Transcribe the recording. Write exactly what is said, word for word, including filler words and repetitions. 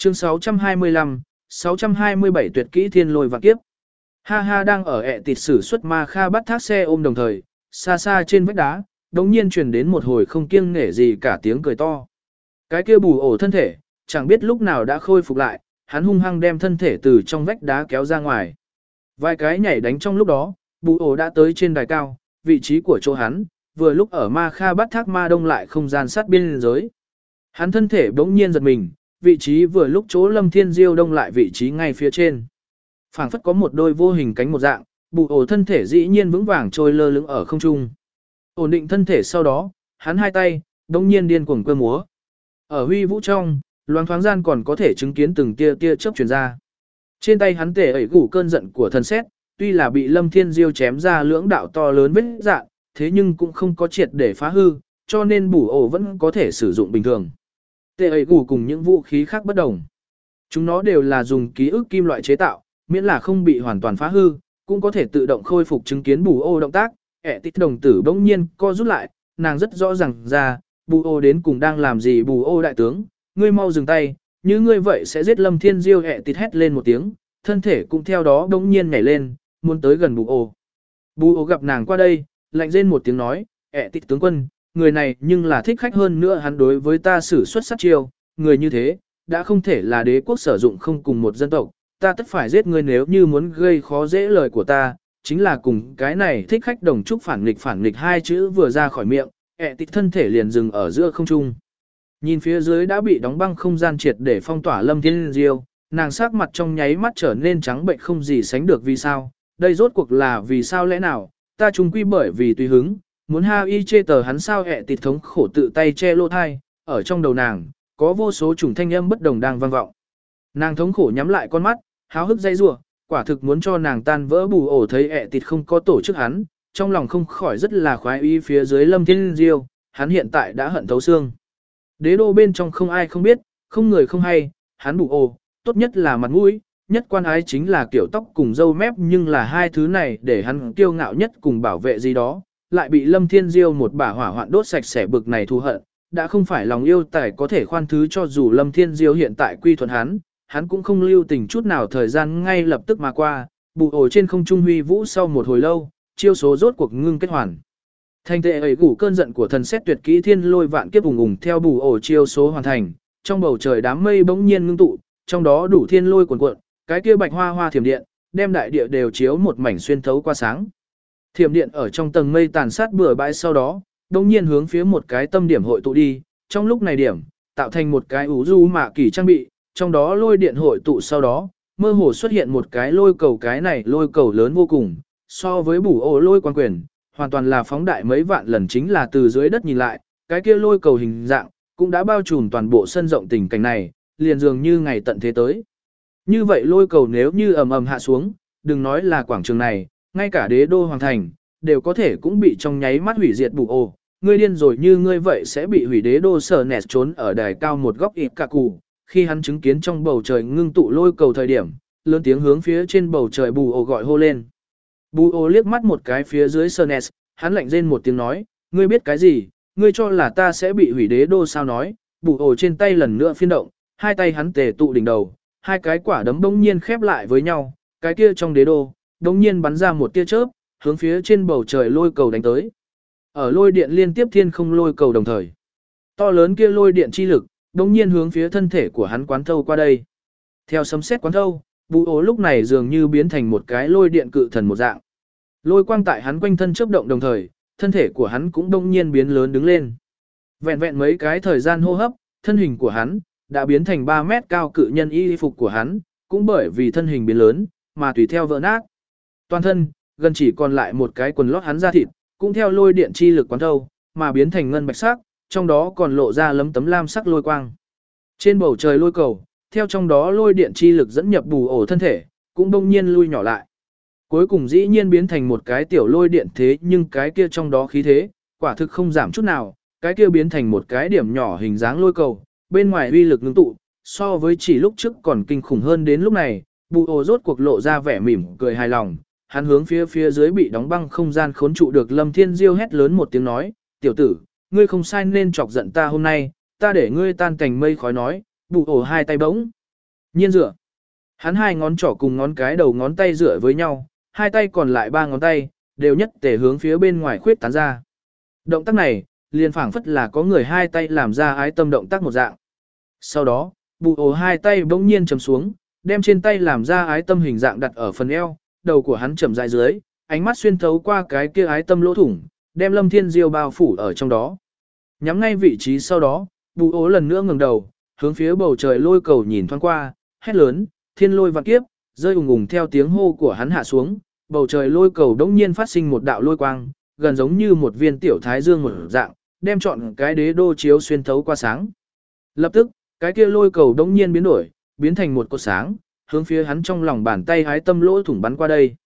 Chương sáu trăm hai mươi lăm, sáu trăm hai mươi bảy tuyệt kỹ thiên lôi vạn kiếp. Ha ha đang ở ẹ tịt sử xuất ma kha bắt thác xe ôm đồng thời, xa xa trên vách đá, đống nhiên truyền đến một hồi không kiêng nể gì cả tiếng cười to. Cái kia bù ổ thân thể, chẳng biết lúc nào đã khôi phục lại, hắn hung hăng đem thân thể từ trong vách đá kéo ra ngoài. Vài cái nhảy đánh trong lúc đó, bù ổ đã tới trên đài cao, vị trí của chỗ hắn, vừa lúc ở ma kha bắt thác ma đông lại không gian sát biên giới. Hắn thân thể bỗng nhiên giật mình, vị trí vừa lúc chỗ Lâm Thiên Diêu đông lại vị trí ngay phía trên. Phảng phất có một đôi vô hình cánh một dạng, bù ổ thân thể dĩ nhiên vững vàng trôi lơ lửng ở không trung. Ổn định thân thể sau đó, hắn hai tay, bỗng nhiên điên cuồng cơ múa. Ở huy vũ trong, loáng thoáng gian còn có thể chứng kiến từng tia tia chớp truyền ra. Trên tay hắn tể ẩy gủ cơn giận của thần xét, tuy là bị Lâm Thiên Diêu chém ra lưỡng đạo to lớn vết dạn, thế nhưng cũng không có triệt để phá hư, cho nên bù ổ vẫn có thể sử dụng bình thường. Tệ ấy gù cùng những vũ khí khác bất đồng. Chúng nó đều là dùng ký ức kim loại chế tạo, miễn là không bị hoàn toàn phá hư, cũng có thể tự động khôi phục chứng kiến bù ô động tác. Ẻ tít đồng tử bỗng nhiên co rút lại, nàng rất rõ ràng ra, bù ô đến cùng đang làm gì. Bù ô đại tướng, ngươi mau dừng tay, như ngươi vậy sẽ giết Lâm Thiên Diêu. Ẻ tít hét lên một tiếng, thân thể cũng theo đó bỗng nhiên nhảy lên, muốn tới gần bù ô. Bù ô gặp nàng qua đây, lạnh rên một tiếng nói, Ẻ tít tướng quân, người này nhưng là thích khách hơn nữa, hắn đối với ta sử xuất sát chiêu, người như thế, đã không thể là đế quốc sử dụng không cùng một dân tộc, ta tất phải giết người. Nếu như muốn gây khó dễ lời của ta, chính là cùng cái này thích khách đồng trúc phản nghịch. Phản nghịch hai chữ vừa ra khỏi miệng, ẹ tịch thân thể liền dừng ở giữa không trung. Nhìn phía dưới đã bị đóng băng không gian triệt để phong tỏa Lâm Thiên Diêu, nàng sắc mặt trong nháy mắt trở nên trắng bệnh không gì sánh được. Vì sao? Đây rốt cuộc là vì sao lẽ nào? Ta chung quy bởi vì tùy hứng, muốn ha y chê tờ hắn sao. Ẹ tịt thống khổ tự tay che lỗ thai, ở trong đầu nàng, có vô số chủng thanh âm bất đồng đang vang vọng. Nàng thống khổ nhắm lại con mắt, háo hức dây rủa, quả thực muốn cho nàng tan vỡ. Bù ổ thấy ẹ tịt không có tổ chức hắn, trong lòng không khỏi rất là khoái ý. Phía dưới Lâm Thiên Diêu, hắn hiện tại đã hận thấu xương. Đế đô bên trong không ai không biết, không người không hay, hắn bù ổ, tốt nhất là mặt mũi, nhất quan ái chính là kiểu tóc cùng râu mép, nhưng là hai thứ này để hắn kiêu ngạo nhất cùng bảo vệ gì đó, lại bị Lâm Thiên Diêu một bả hỏa hoạn đốt sạch sẽ. Bực này thù hận, đã không phải lòng yêu tài có thể khoan thứ. Cho dù Lâm Thiên Diêu hiện tại quy thuận hắn, hắn cũng không lưu tình chút nào. Thời gian ngay lập tức mà qua, bù ổ trên không trung huy vũ sau một hồi lâu, chiêu số rốt cuộc ngưng kết hoàn. Thành tệ ấy gủ cơn giận của thần xét tuyệt kỹ thiên lôi vạn kiếp ùng ùng theo bù ổ chiêu số hoàn thành, trong bầu trời đám mây bỗng nhiên ngưng tụ, trong đó đủ thiên lôi cuồn cuộn, cái kia bạch hoa hoa thiểm điện, đem đại địa đều chiếu một mảnh xuyên thấu qua sáng. Thiểm điện ở trong tầng mây tàn sát bừa bãi, sau đó, đồng nhiên hướng phía một cái tâm điểm hội tụ đi. Trong lúc này điểm, tạo thành một cái ủ du mạ kỳ trang bị, trong đó lôi điện hội tụ sau đó, mơ hồ xuất hiện một cái lôi cầu. Cái này lôi cầu lớn vô cùng, so với bù ổ lôi quan quyền, hoàn toàn là phóng đại mấy vạn lần. Chính là từ dưới đất nhìn lại, cái kia lôi cầu hình dạng, cũng đã bao trùm toàn bộ sân rộng. Tình cảnh này, liền dường như ngày tận thế tới. Như vậy lôi cầu nếu như ầm ầm hạ xuống, đừng nói là quảng trường này, ngay cả đế đô hoàng thành, đều có thể cũng bị trong nháy mắt hủy diệt. Bù ồ, ngươi điên rồi, như ngươi vậy sẽ bị hủy. Đế đô sở nẹt trốn ở đài cao một góc ít cả cụ, khi hắn chứng kiến trong bầu trời ngưng tụ lôi cầu thời điểm, lớn tiếng hướng phía trên bầu trời bù ồ gọi hô lên. Bù ồ liếc mắt một cái phía dưới sở nẹt, hắn lạnh rên một tiếng nói, ngươi biết cái gì, ngươi cho là ta sẽ bị hủy đế đô sao? Nói, bù ồ trên tay lần nữa phiên động, hai tay hắn tề tụ đỉnh đầu, hai cái quả đấm bỗng nhiên khép lại với nhau, cái kia trong đế đô bỗng nhiên bắn ra một tia chớp, hướng phía trên bầu trời lôi cầu đánh tới. Ở lôi điện liên tiếp thiên không lôi cầu đồng thời, to lớn kia lôi điện chi lực bỗng nhiên hướng phía thân thể của hắn quán thâu qua đây. Theo sấm sét quán thâu, bù ố lúc này dường như biến thành một cái lôi điện cự thần một dạng. Lôi quang tại hắn quanh thân chớp động đồng thời, thân thể của hắn cũng bỗng nhiên biến lớn đứng lên. Vẹn vẹn mấy cái thời gian hô hấp, thân hình của hắn đã biến thành ba mét cao cự nhân. Y phục của hắn cũng bởi vì thân hình biến lớn mà tùy theo vỡ nát. Toàn thân gần chỉ còn lại một cái quần lót hắn da thịt, cũng theo lôi điện chi lực quán thâu mà biến thành ngân bạch sắc, trong đó còn lộ ra lấm tấm lam sắc lôi quang. Trên bầu trời lôi cầu, theo trong đó lôi điện chi lực dẫn nhập bù ổ thân thể, cũng đông nhiên lui nhỏ lại. Cuối cùng dĩ nhiên biến thành một cái tiểu lôi điện, thế nhưng cái kia trong đó khí thế, quả thực không giảm chút nào, cái kia biến thành một cái điểm nhỏ hình dáng lôi cầu, bên ngoài uy lực ngưng tụ, so với chỉ lúc trước còn kinh khủng hơn. Đến lúc này, bù ổ rốt cuộc lộ ra vẻ mỉm cười hài lòng, hắn hướng phía phía dưới bị đóng băng không gian khốn trụ được Lâm Thiên Diêu hét lớn một tiếng nói, tiểu tử, ngươi không sai nên chọc giận ta hôm nay, ta để ngươi tan thành mây khói. Nói, bù ổ hai tay bỗng Nhiên dựa. Hắn hai ngón trỏ cùng ngón cái đầu ngón tay dựa với nhau, hai tay còn lại ba ngón tay, đều nhất tề hướng phía bên ngoài khuyết tán ra. Động tác này, liền phảng phất là có người hai tay làm ra ái tâm động tác một dạng. Sau đó, bù ổ hai tay bỗng nhiên chầm xuống, đem trên tay làm ra ái tâm hình dạng đặt ở phần eo, đầu của hắn chầm dài dưới, ánh mắt xuyên thấu qua cái kia ái tâm lỗ thủng, đem Lâm Thiên Diêu bao phủ ở trong đó. Nhắm ngay vị trí sau đó, bù ổ lần nữa ngẩng đầu, hướng phía bầu trời lôi cầu nhìn thoáng qua, hét lớn, thiên lôi vạn kiếp, rơi ùng ùng theo tiếng hô của hắn hạ xuống, bầu trời lôi cầu đống nhiên phát sinh một đạo lôi quang, gần giống như một viên tiểu thái dương một dạng, đem trọn cái đế đô chiếu xuyên thấu qua sáng. Lập tức, cái kia lôi cầu đống nhiên biến đổi, biến thành một cột sáng, hướng phía hắn trong lòng bàn tay hái tâm lỗ thủng bắn qua đây.